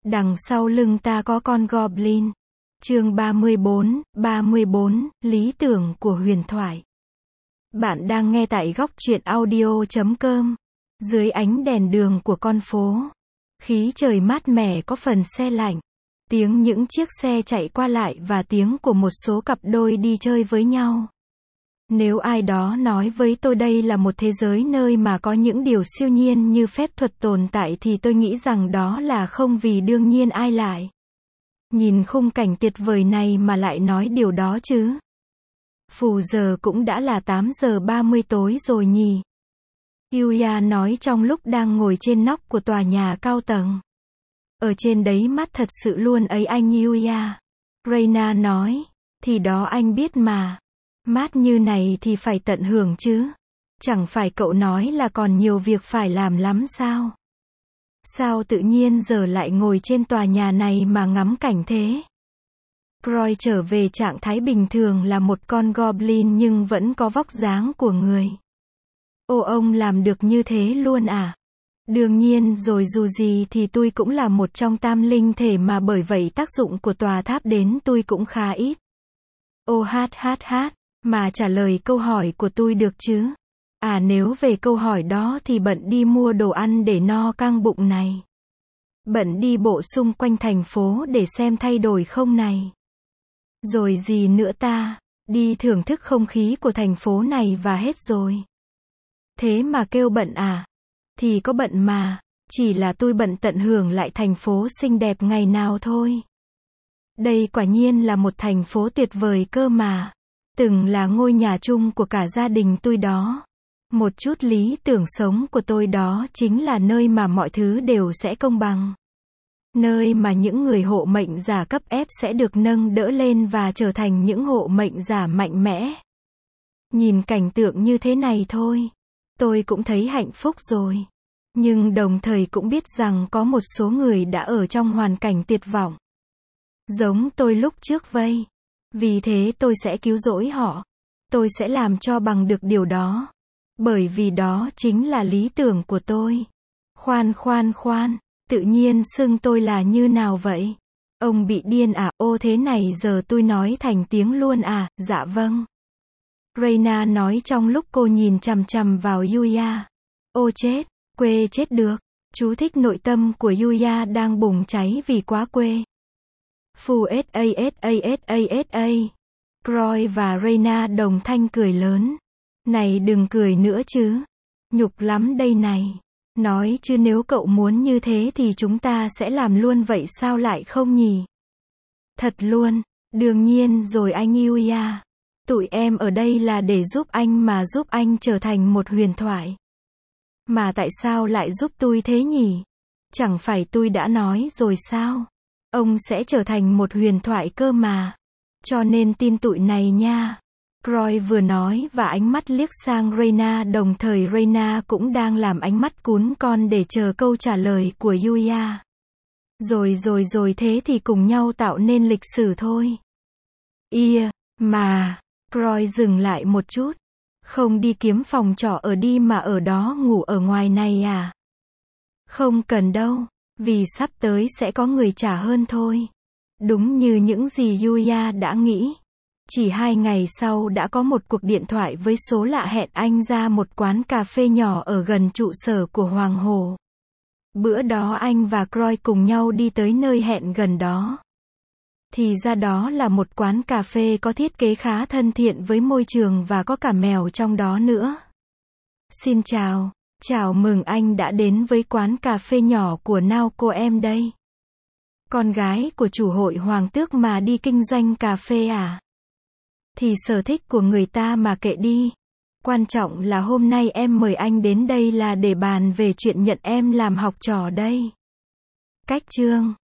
Đằng sau lưng ta có con Goblin. Chương 34, lý tưởng của huyền thoại. Bạn đang nghe tại góc truyện audio.com. Dưới ánh đèn đường của con phố, khí trời mát mẻ có phần se lạnh. Tiếng những chiếc xe chạy qua lại và tiếng của một số cặp đôi đi chơi với nhau. Nếu ai đó nói với tôi đây là một thế giới nơi mà có những điều siêu nhiên như phép thuật tồn tại thì tôi nghĩ rằng đó là không, vì đương nhiên ai lại nhìn khung cảnh tuyệt vời này mà lại nói điều đó chứ. Phù giờ cũng đã là 8 giờ 30 tối rồi nhỉ? Yuya nói trong lúc đang ngồi trên nóc của tòa nhà cao tầng. Ở trên đấy mát thật sự luôn ấy anh Yuya. Reina nói. Thì đó anh biết mà. Mát như này thì phải tận hưởng chứ. Chẳng phải cậu nói là còn nhiều việc phải làm lắm sao? Sao tự nhiên giờ lại ngồi trên tòa nhà này mà ngắm cảnh thế? Croy trở về trạng thái bình thường là một con Goblin nhưng vẫn có vóc dáng của người. Ô, ông làm được như thế luôn à? Đương nhiên rồi, dù gì thì tôi cũng là một trong tam linh thể mà, bởi vậy tác dụng của tòa tháp đến tôi cũng khá ít. Ô mà trả lời câu hỏi của tôi được chứ? À, nếu về câu hỏi đó thì bận đi mua đồ ăn để no căng bụng này. Bận đi bộ xung quanh thành phố để xem thay đổi không này. Rồi gì nữa ta? Đi thưởng thức không khí của thành phố này và hết rồi. Thế mà kêu bận à? Thì có bận mà, chỉ là tôi bận tận hưởng lại thành phố xinh đẹp ngày nào thôi. Đây quả nhiên là một thành phố tuyệt vời cơ mà. Từng là ngôi nhà chung của cả gia đình tôi đó. Một chút lý tưởng sống của tôi đó chính là nơi mà mọi thứ đều sẽ công bằng. Nơi mà những người hộ mệnh giả cấp ép sẽ được nâng đỡ lên và trở thành những hộ mệnh giả mạnh mẽ. Nhìn cảnh tượng như thế này thôi, tôi cũng thấy hạnh phúc rồi. Nhưng đồng thời cũng biết rằng có một số người đã ở trong hoàn cảnh tuyệt vọng. Giống tôi lúc trước vây. Vì thế tôi sẽ cứu rỗi họ. Tôi sẽ làm cho bằng được điều đó. Bởi vì đó chính là lý tưởng của tôi. Khoan, tự nhiên xưng tôi là như nào vậy? Ông bị điên à? Ô, thế này giờ tôi nói thành tiếng luôn à? Dạ vâng. Reina nói trong lúc cô nhìn chằm chằm vào Yuya. Ô chết, quê chết được. Chú thích: nội tâm của Yuya đang bùng cháy vì quá quê. Phù sa. Croy và Reina đồng thanh cười lớn. Này đừng cười nữa chứ. Nhục lắm đây này. Nói chứ nếu cậu muốn như thế thì chúng ta sẽ làm luôn vậy, sao lại không nhỉ? Thật luôn. Đương nhiên rồi anh Yuya. Tụi em ở đây là để giúp anh mà, giúp anh trở thành một huyền thoại. Mà tại sao lại giúp tôi thế nhỉ? Chẳng phải tôi đã nói rồi sao? Ông sẽ trở thành một huyền thoại cơ mà. Cho nên tin tụi này nha. Croy vừa nói và ánh mắt liếc sang Reina, đồng thời Reina cũng đang làm ánh mắt cún con để chờ câu trả lời của Yuya. Rồi thế thì cùng nhau tạo nên lịch sử thôi. Mà, Croy dừng lại một chút. Không đi kiếm phòng trọ ở đi mà ở đó ngủ ở ngoài này à? Không cần đâu, vì sắp tới sẽ có người trả hơn thôi. Đúng như những gì Yuya đã nghĩ. Chỉ 2 ngày sau đã có một cuộc điện thoại với số lạ hẹn anh ra một quán cà phê nhỏ ở gần trụ sở của Hoàng Hồ. Bữa đó anh và Croy cùng nhau đi tới nơi hẹn gần đó. Thì ra đó là một quán cà phê có thiết kế khá thân thiện với môi trường và có cả mèo trong đó nữa. Xin chào, chào mừng anh đã đến với quán cà phê nhỏ của Naoko em đây. Con gái của chủ hội Hoàng Tước mà đi kinh doanh cà phê à? Thì sở thích của người ta mà kệ đi. Quan trọng là hôm nay em mời anh đến đây là để bàn về chuyện nhận em làm học trò đây. Cách chương